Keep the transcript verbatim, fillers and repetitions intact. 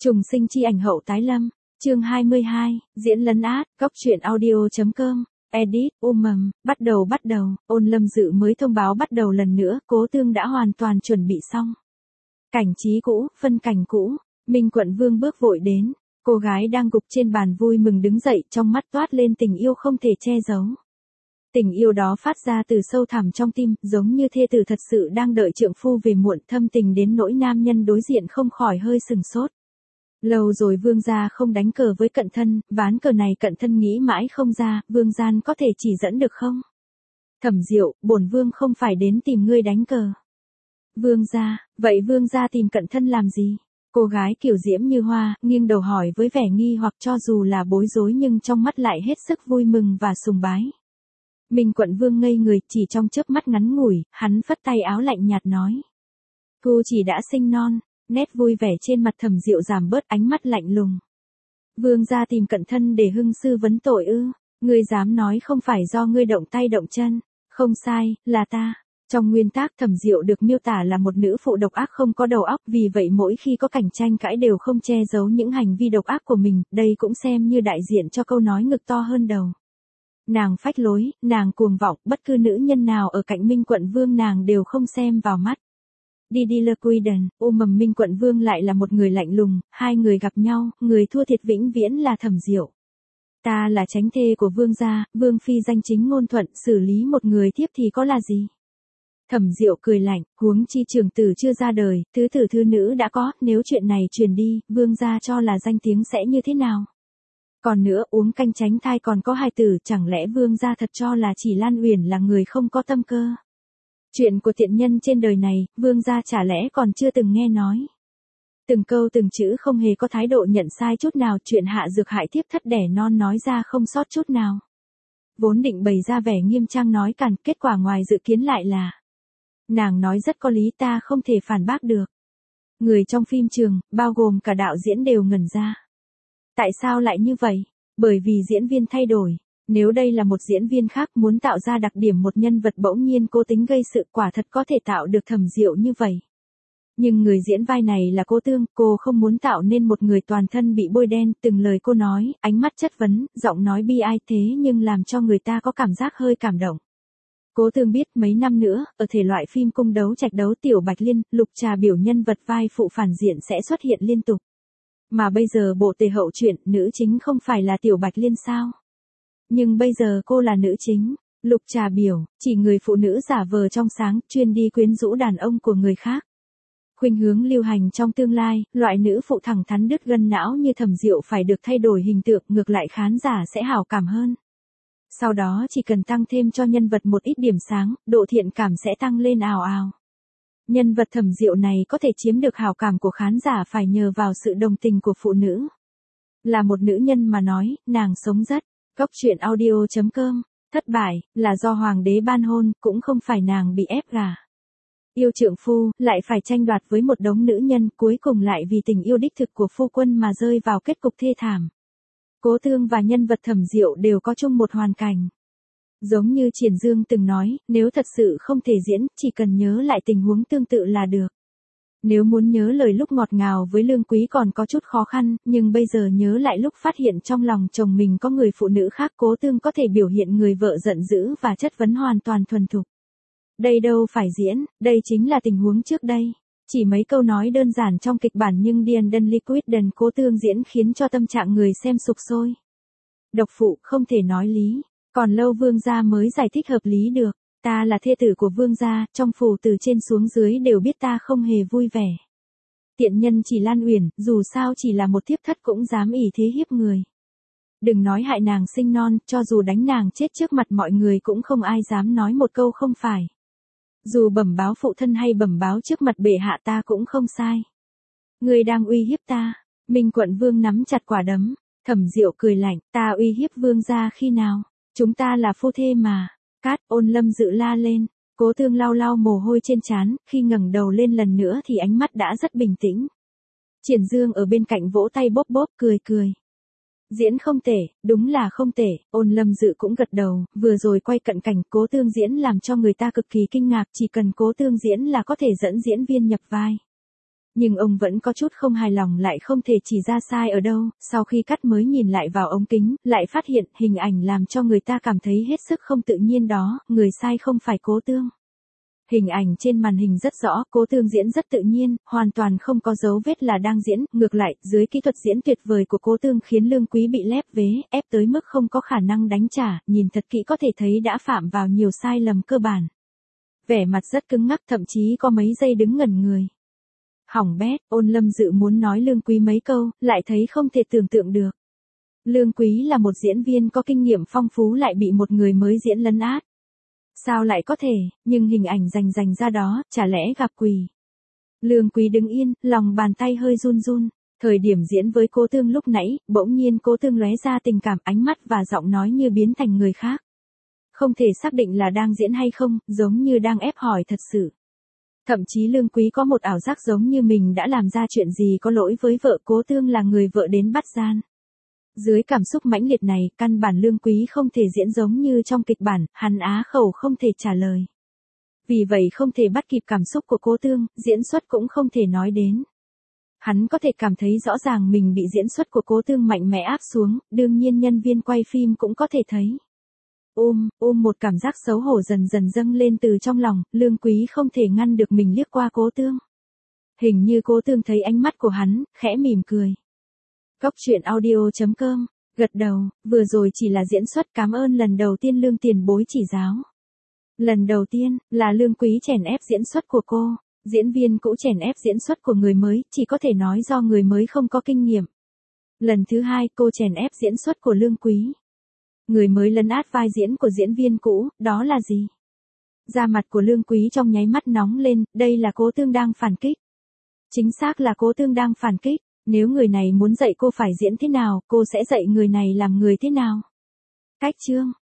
Trùng sinh chi ảnh hậu tái lâm, chương hai mươi hai, diễn lấn át, góc truyện audio.com, edit, um mầm, bắt đầu bắt đầu, Ôn Lâm Dự mới thông báo bắt đầu lần nữa, Cố Tương đã hoàn toàn chuẩn bị xong. Cảnh trí cũ, phân cảnh cũ, Minh Quận Vương bước vội đến, cô gái đang gục trên bàn vui mừng đứng dậy, trong mắt toát lên tình yêu không thể che giấu. Tình yêu đó phát ra từ sâu thẳm trong tim, giống như thê tử thật sự đang đợi trượng phu về muộn, thâm tình đến nỗi nam nhân đối diện không khỏi hơi sừng sốt. Lâu rồi Vương gia không đánh cờ với Cận Thân, ván cờ này Cận Thân nghĩ mãi không ra, Vương gian có thể chỉ dẫn được không? Thẩm Diệu, bổn Vương không phải đến tìm ngươi đánh cờ. Vương gia, vậy Vương gia tìm Cận Thân làm gì? Cô gái kiểu diễm như hoa, nghiêng đầu hỏi với vẻ nghi hoặc, cho dù là bối rối nhưng trong mắt lại hết sức vui mừng và sùng bái. Minh Quận Vương ngây người, chỉ trong chớp mắt ngắn ngủi, hắn phất tay áo lạnh nhạt nói. Cô chỉ đã sinh non. Nét vui vẻ trên mặt Thẩm Diệu giảm bớt, ánh mắt lạnh lùng. Vương gia tìm Cận Thân để hưng sư vấn tội ư? Ngươi dám nói không phải do ngươi động tay động chân? Không sai, là ta. Trong nguyên tác Thẩm Diệu được miêu tả là một nữ phụ độc ác không có đầu óc, vì vậy mỗi khi có cảnh tranh cãi đều không che giấu những hành vi độc ác của mình, đây cũng xem như đại diện cho câu nói ngực to hơn đầu. Nàng phách lối, nàng cuồng vọng, bất cứ nữ nhân nào ở cạnh Minh Quận Vương nàng đều không xem vào mắt. Đi đi lơ quy đần, u mầm Minh Quận Vương lại là một người lạnh lùng, hai người gặp nhau, người thua thiệt vĩnh viễn là Thẩm Diệu. Ta là chánh thê của Vương gia, Vương phi danh chính ngôn thuận, xử lý một người tiếp thì có là gì? Thẩm Diệu cười lạnh, huống chi trường tử chưa ra đời, thứ tử thứ nữ đã có, nếu chuyện này truyền đi, Vương gia cho là danh tiếng sẽ như thế nào? Còn nữa, uống canh tránh thai còn có hài tử, chẳng lẽ Vương gia thật cho là chỉ Lan Uyển là người không có tâm cơ? Chuyện của tiện nhân trên đời này, Vương gia chả lẽ còn chưa từng nghe nói. Từng câu từng chữ không hề có thái độ nhận sai chút nào, chuyện hạ dược hại thiếp thất đẻ non nói ra không sót chút nào. Vốn định bày ra vẻ nghiêm trang nói càn, kết quả ngoài dự kiến lại là. Nàng nói rất có lý, ta không thể phản bác được. Người trong phim trường, bao gồm cả đạo diễn đều ngẩn ra. Tại sao lại như vậy? Bởi vì diễn viên thay đổi. Nếu đây là một diễn viên khác muốn tạo ra đặc điểm một nhân vật bỗng nhiên cố tính gây sự, quả thật có thể tạo được Thẩm Diệu như vậy. Nhưng người diễn vai này là Cố Tương, cô không muốn tạo nên một người toàn thân bị bôi đen, từng lời cô nói, ánh mắt chất vấn, giọng nói bi ai thế nhưng làm cho người ta có cảm giác hơi cảm động. Cố Tương biết mấy năm nữa, ở thể loại phim cung đấu trạch đấu Tiểu Bạch Liên, Lục Trà biểu nhân vật vai phụ phản diện sẽ xuất hiện liên tục. Mà bây giờ bộ tề hậu truyện, nữ chính không phải là Tiểu Bạch Liên sao? Nhưng bây giờ cô là nữ chính, Lục Trà biểu, chỉ người phụ nữ giả vờ trong sáng, chuyên đi quyến rũ đàn ông của người khác. Khuynh hướng lưu hành trong tương lai, loại nữ phụ thẳng thắn đứt gân não như Thẩm Diệu phải được thay đổi hình tượng, ngược lại khán giả sẽ hảo cảm hơn. Sau đó chỉ cần tăng thêm cho nhân vật một ít điểm sáng, độ thiện cảm sẽ tăng lên ào ào. Nhân vật Thẩm Diệu này có thể chiếm được hảo cảm của khán giả phải nhờ vào sự đồng tình của phụ nữ. Là một nữ nhân mà nói, nàng sống rất. Góc truyện audio.com, thất bại, là do hoàng đế ban hôn, cũng không phải nàng bị ép gả. Yêu trượng phu, lại phải tranh đoạt với một đống nữ nhân, cuối cùng lại vì tình yêu đích thực của phu quân mà rơi vào kết cục thê thảm. Cố Tương và nhân vật Thẩm Diệu đều có chung một hoàn cảnh. Giống như Triển Dương từng nói, nếu thật sự không thể diễn, chỉ cần nhớ lại tình huống tương tự là được. Nếu muốn nhớ lời lúc ngọt ngào với Lương Quý còn có chút khó khăn, nhưng bây giờ nhớ lại lúc phát hiện trong lòng chồng mình có người phụ nữ khác, Cố Tương có thể biểu hiện người vợ giận dữ và chất vấn hoàn toàn thuần thục. Đây đâu phải diễn, đây chính là tình huống trước đây. Chỉ mấy câu nói đơn giản trong kịch bản nhưng Điền Đân Liquid đần Cố Tương diễn khiến cho tâm trạng người xem sục sôi. Độc phụ không thể nói lý, còn lâu Vương gia mới giải thích hợp lý được. Ta là thê tử của Vương gia, trong phủ từ trên xuống dưới đều biết ta không hề vui vẻ. Tiện nhân chỉ Lan Uyển, dù sao chỉ là một thiếp thất cũng dám ỷ thế hiếp người. Đừng nói hại nàng sinh non, cho dù đánh nàng chết trước mặt mọi người cũng không ai dám nói một câu không phải. Dù bẩm báo phụ thân hay bẩm báo trước mặt bệ hạ ta cũng không sai. Ngươi đang uy hiếp ta. Minh Quận Vương nắm chặt quả đấm. Thẩm Diệu cười lạnh, ta uy hiếp Vương gia khi nào? Chúng ta là phu thê mà. Cát, Ôn Lâm Dự la lên. Cố Tương lau lau mồ hôi trên trán, khi ngẩng đầu lên lần nữa thì ánh mắt đã rất bình tĩnh. Triển Dương ở bên cạnh vỗ tay bóp bóp cười cười. Diễn không tệ, đúng là không tệ, Ôn Lâm Dự cũng gật đầu, vừa rồi quay cận cảnh Cố Tương diễn làm cho người ta cực kỳ kinh ngạc, chỉ cần Cố Tương diễn là có thể dẫn diễn viên nhập vai. Nhưng ông vẫn có chút không hài lòng lại không thể chỉ ra sai ở đâu, sau khi cắt mới nhìn lại vào ống kính, lại phát hiện hình ảnh làm cho người ta cảm thấy hết sức không tự nhiên đó, người sai không phải Cố Tương. Hình ảnh trên màn hình rất rõ, Cố Tương diễn rất tự nhiên, hoàn toàn không có dấu vết là đang diễn, ngược lại, dưới kỹ thuật diễn tuyệt vời của Cố Tương khiến Lương Quý bị lép vế, ép tới mức không có khả năng đánh trả, nhìn thật kỹ có thể thấy đã phạm vào nhiều sai lầm cơ bản. Vẻ mặt rất cứng ngắc, thậm chí có mấy giây đứng ngẩn người. Hỏng bét, Ôn Lâm Dự muốn nói Lương Quý mấy câu, lại thấy không thể tưởng tượng được. Lương Quý là một diễn viên có kinh nghiệm phong phú lại bị một người mới diễn lấn át. Sao lại có thể, nhưng hình ảnh rành rành ra đó, chả lẽ gặp quỷ. Lương Quý đứng yên, lòng bàn tay hơi run run. Thời điểm diễn với Cố Tương lúc nãy, bỗng nhiên Cố Tương lóe ra tình cảm, ánh mắt và giọng nói như biến thành người khác. Không thể xác định là đang diễn hay không, giống như đang ép hỏi thật sự. Thậm chí Lương Quý có một ảo giác giống như mình đã làm ra chuyện gì có lỗi với vợ Cố Tương là người vợ đến bắt gian. Dưới cảm xúc mãnh liệt này, căn bản Lương Quý không thể diễn giống như trong kịch bản, hắn á khẩu không thể trả lời. Vì vậy không thể bắt kịp cảm xúc của Cố Tương, diễn xuất cũng không thể nói đến. Hắn có thể cảm thấy rõ ràng mình bị diễn xuất của Cố Tương mạnh mẽ áp xuống, đương nhiên nhân viên quay phim cũng có thể thấy. Ôm, ôm một cảm giác xấu hổ dần dần dâng lên từ trong lòng, Lương Quý không thể ngăn được mình liếc qua Cố Tương. Hình như Cố Tương thấy ánh mắt của hắn, khẽ mỉm cười. Cóc truyện audio chấm com, gật đầu, vừa rồi chỉ là diễn xuất, cảm ơn lần đầu tiên Lương tiền bối chỉ giáo. Lần đầu tiên, là Lương Quý chèn ép diễn xuất của cô, diễn viên cũ chèn ép diễn xuất của người mới, chỉ có thể nói do người mới không có kinh nghiệm. Lần thứ hai, cô chèn ép diễn xuất của Lương Quý. Người mới lấn át vai diễn của diễn viên cũ, đó là gì? Da mặt của Lương Quý trong nháy mắt nóng lên, đây là Cố Tương đang phản kích. Chính xác là Cố Tương đang phản kích, nếu người này muốn dạy cô phải diễn thế nào, cô sẽ dạy người này làm người thế nào. Cách chương